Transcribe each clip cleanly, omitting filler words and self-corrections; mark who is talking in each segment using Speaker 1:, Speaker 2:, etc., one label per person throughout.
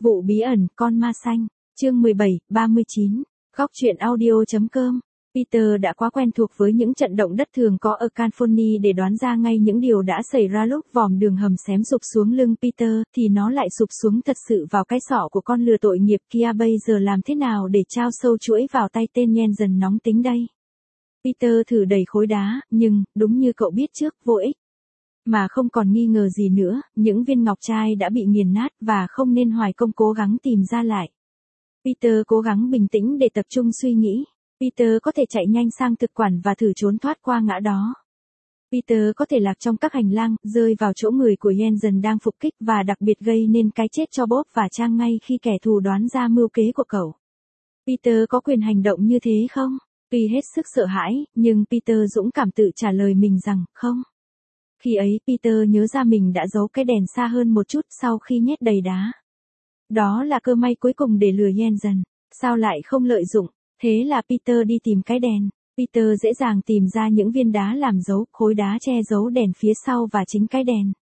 Speaker 1: Vụ bí ẩn, con ma xanh. Chương 17, 39. Góc truyện audio.com. Peter đã quá quen thuộc với những trận động đất thường có ở California để đoán ra ngay những điều đã xảy ra lúc vòm đường hầm xém sụp xuống lưng Peter, thì nó lại sụp xuống thật sự vào cái sọ của con lừa tội nghiệp kia. Bây giờ làm thế nào để trao sâu chuỗi vào tay tên nhen dần nóng tính đây? Peter thử đẩy khối đá, nhưng, đúng như cậu biết trước, vô ích. Mà không còn nghi ngờ gì nữa, những viên ngọc trai đã bị nghiền nát và không nên hoài công cố gắng tìm ra lại. Peter cố gắng bình tĩnh để tập trung suy nghĩ. Peter có thể chạy nhanh sang thực quản và thử trốn thoát qua ngã đó. Peter có thể lạc trong các hành lang, rơi vào chỗ người của Jensen đang phục kích và đặc biệt gây nên cái chết cho Bob và Trang ngay khi kẻ thù đoán ra mưu kế của cậu. Peter có quyền hành động như thế không? Tuy hết sức sợ hãi, nhưng Peter dũng cảm tự trả lời mình rằng, không. Khi ấy Peter nhớ ra mình đã giấu cái đèn xa hơn một chút sau khi nhét đầy đá. Đó là cơ may cuối cùng để lừa Jensen. Sao lại không lợi dụng? Thế là Peter đi tìm cái đèn. Peter dễ dàng tìm ra những viên đá làm dấu, khối đá che giấu đèn phía sau và chính cái đèn.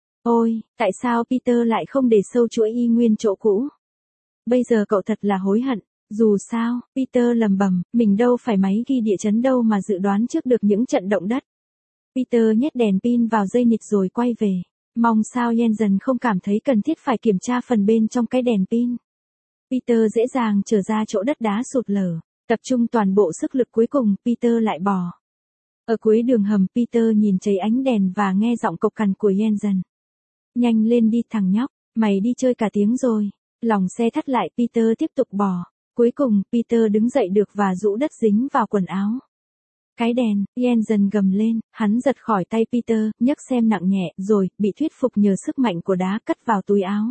Speaker 1: Ôi, tại sao Peter lại không để sâu chuỗi y nguyên chỗ cũ? Bây giờ cậu thật là hối hận. Dù sao, Peter lầm bầm, mình đâu phải máy ghi địa chấn đâu mà dự đoán trước được những trận động đất. Peter nhét đèn pin vào dây nịt rồi quay về. Mong sao Jensen không cảm thấy cần thiết phải kiểm tra phần bên trong cái đèn pin. Peter dễ dàng trở ra chỗ đất đá sụt lở. Tập trung toàn bộ sức lực cuối cùng, Peter lại bò. Ở cuối đường hầm, Peter nhìn thấy ánh đèn và nghe giọng cộc cằn của Jensen. Nhanh lên đi thằng nhóc, mày đi chơi cả tiếng rồi. Lòng xe thắt lại, Peter tiếp tục bò. Cuối cùng, Peter đứng dậy được và rũ đất dính vào quần áo. Cái đèn, Jensen gầm lên, hắn giật khỏi tay Peter, nhấc xem nặng nhẹ, rồi, bị thuyết phục nhờ sức mạnh của đá cất vào túi áo.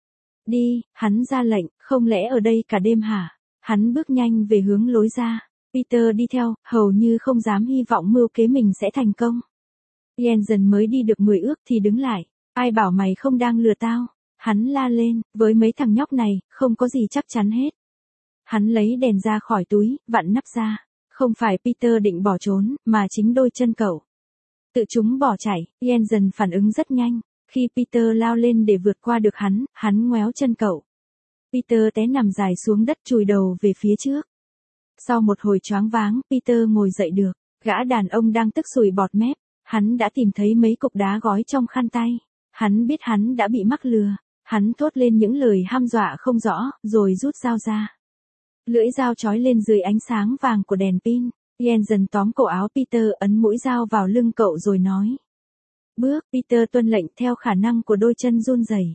Speaker 1: Đi, hắn ra lệnh, không lẽ ở đây cả đêm hả? Hắn bước nhanh về hướng lối ra. Peter đi theo, hầu như không dám hy vọng mưu kế mình sẽ thành công. Jensen mới đi được 10 ước thì đứng lại. Ai bảo mày không đang lừa tao? Hắn la lên, với mấy thằng nhóc này, không có gì chắc chắn hết. Hắn lấy đèn ra khỏi túi, vặn nắp ra. Không phải Peter định bỏ trốn, mà chính đôi chân cậu. Tự chúng bỏ chạy, Jensen phản ứng rất nhanh. Khi Peter lao lên để vượt qua được hắn ngoéo chân cậu. Peter té nằm dài xuống đất chùi đầu về phía trước. Sau một hồi choáng váng, Peter ngồi dậy được. Gã đàn ông đang tức sùi bọt mép. Hắn đã tìm thấy mấy cục đá gói trong khăn tay. Hắn biết hắn đã bị mắc lừa. Hắn thốt lên những lời hăm dọa không rõ, rồi rút dao ra. Lưỡi dao chói lên dưới ánh sáng vàng của đèn pin. Jensen tóm cổ áo Peter, ấn mũi dao vào lưng cậu rồi nói. Bước, Peter tuân lệnh theo khả năng của đôi chân run rẩy.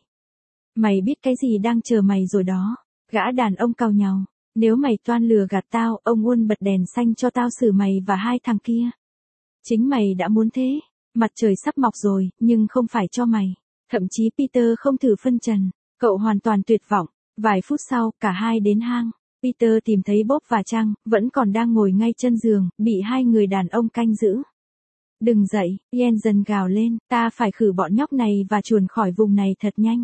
Speaker 1: Mày biết cái gì đang chờ mày rồi đó. Gã đàn ông cau nhàu. Nếu mày toan lừa gạt tao, ông Uôn bật đèn xanh cho tao xử mày và hai thằng kia. Chính mày đã muốn thế. Mặt trời sắp mọc rồi, nhưng không phải cho mày. Thậm chí Peter không thử phân trần. Cậu hoàn toàn tuyệt vọng. Vài phút sau, cả hai đến hang. Peter tìm thấy Bob và Trang, vẫn còn đang ngồi ngay chân giường, bị hai người đàn ông canh giữ. Đừng dậy, Jensen gào lên, ta phải khử bọn nhóc này và chuồn khỏi vùng này thật nhanh.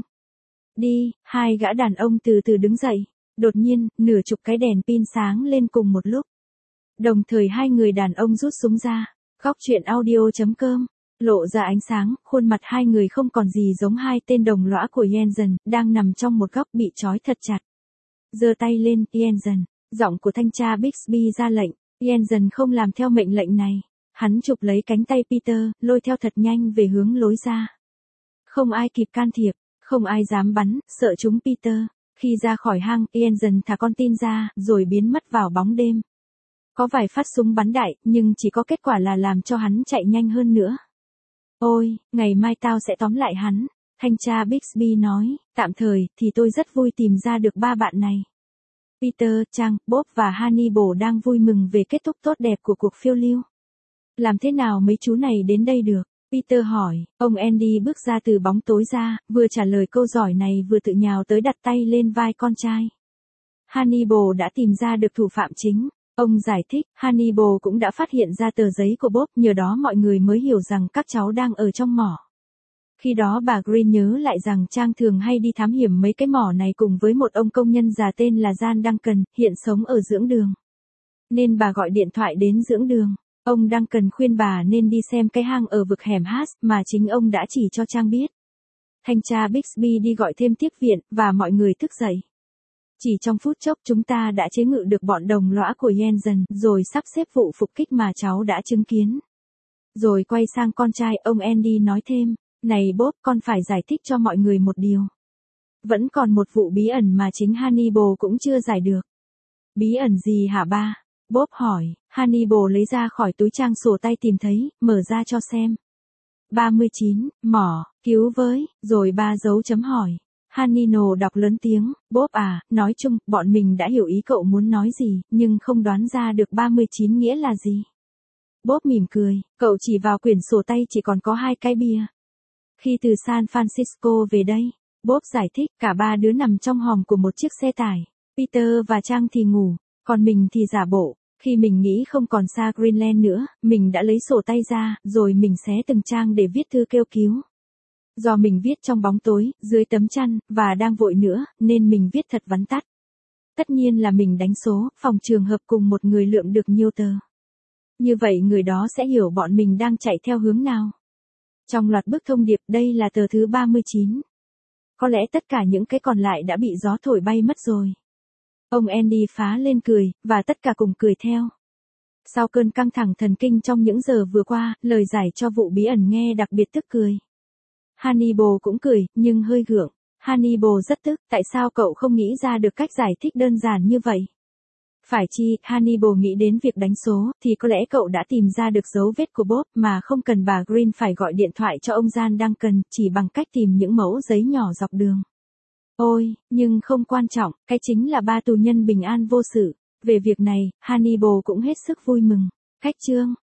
Speaker 1: Đi, hai gã đàn ông từ từ đứng dậy. Đột nhiên, nửa chục cái đèn pin sáng lên cùng một lúc. Đồng thời hai người đàn ông rút súng ra. Góc truyện audio.com. Lộ ra ánh sáng, khuôn mặt hai người không còn gì giống hai tên đồng lõa của Jensen, đang nằm trong một góc bị trói thật chặt. Giơ tay lên, Jensen. Giọng của thanh tra Bixby ra lệnh. Jensen không làm theo mệnh lệnh này. Hắn chụp lấy cánh tay Peter, lôi theo thật nhanh về hướng lối ra. Không ai kịp can thiệp, không ai dám bắn, sợ chúng Peter. Khi ra khỏi hang, Jensen thả con tin ra, rồi biến mất vào bóng đêm. Có vài phát súng bắn đại, nhưng chỉ có kết quả là làm cho hắn chạy nhanh hơn nữa. Ôi, ngày mai tao sẽ tóm lại hắn. Thanh tra Bixby nói, tạm thời, thì tôi rất vui tìm ra được ba bạn này. Peter, Trang, Bob và Hannibal đang vui mừng về kết thúc tốt đẹp của cuộc phiêu lưu. Làm thế nào mấy chú này đến đây được? Peter hỏi, ông Andy bước ra từ bóng tối ra, vừa trả lời câu hỏi này vừa tự nhào tới đặt tay lên vai con trai. Hannibal đã tìm ra được thủ phạm chính. Ông giải thích, Hannibal cũng đã phát hiện ra tờ giấy của Bob, nhờ đó mọi người mới hiểu rằng các cháu đang ở trong mỏ. Khi đó bà Green nhớ lại rằng Trang thường hay đi thám hiểm mấy cái mỏ này cùng với một ông công nhân già tên là Jan Duncan, hiện sống ở dưỡng đường. Nên bà gọi điện thoại đến dưỡng đường. Ông Duncan khuyên bà nên đi xem cái hang ở vực hẻm Haas mà chính ông đã chỉ cho Trang biết. Thanh tra Bixby đi gọi thêm tiếp viện, và mọi người thức dậy. Chỉ trong phút chốc chúng ta đã chế ngự được bọn đồng lõa của Jensen, rồi sắp xếp vụ phục kích mà cháu đã chứng kiến. Rồi quay sang con trai, ông Andy nói thêm, này Bob, con phải giải thích cho mọi người một điều. Vẫn còn một vụ bí ẩn mà chính Hannibal cũng chưa giải được. Bí ẩn gì hả ba? Bob hỏi. Hannibal lấy ra khỏi túi trang sổ tay tìm thấy, mở ra cho xem. 39, mỏ, cứu với, rồi ba dấu chấm hỏi. Hanino đọc lớn tiếng, Bob à, nói chung, bọn mình đã hiểu ý cậu muốn nói gì, nhưng không đoán ra được 39 nghĩa là gì. Bob mỉm cười, cậu chỉ vào quyển sổ tay chỉ còn có 2 cái bia. Khi từ San Francisco về đây, Bob giải thích, cả ba đứa nằm trong hòm của một chiếc xe tải. Peter và Trang thì ngủ, còn mình thì giả bộ. Khi mình nghĩ không còn xa Greenland nữa, mình đã lấy sổ tay ra, rồi mình xé từng trang để viết thư kêu cứu. Do mình viết trong bóng tối, dưới tấm chăn, và đang vội nữa, nên mình viết thật vắn tắt. Tất nhiên là mình đánh số, phòng trường hợp cùng một người lượm được nhiêu tờ. Như vậy người đó sẽ hiểu bọn mình đang chạy theo hướng nào. Trong loạt bức thông điệp, đây là tờ thứ 39. Có lẽ tất cả những cái còn lại đã bị gió thổi bay mất rồi. Ông Andy phá lên cười, và tất cả cùng cười theo. Sau cơn căng thẳng thần kinh trong những giờ vừa qua, lời giải cho vụ bí ẩn nghe đặc biệt tức cười. Hannibal cũng cười, nhưng hơi gượng. Hannibal rất tức, tại sao cậu không nghĩ ra được cách giải thích đơn giản như vậy? Phải chi, Hannibal nghĩ đến việc đánh số, thì có lẽ cậu đã tìm ra được dấu vết của Bob mà không cần bà Green phải gọi điện thoại cho ông Jan Duncan, chỉ bằng cách tìm những mẫu giấy nhỏ dọc đường. Ôi, nhưng không quan trọng, cái chính là ba tù nhân bình an vô sự. Về việc này, Hannibal cũng hết sức vui mừng. Cách chương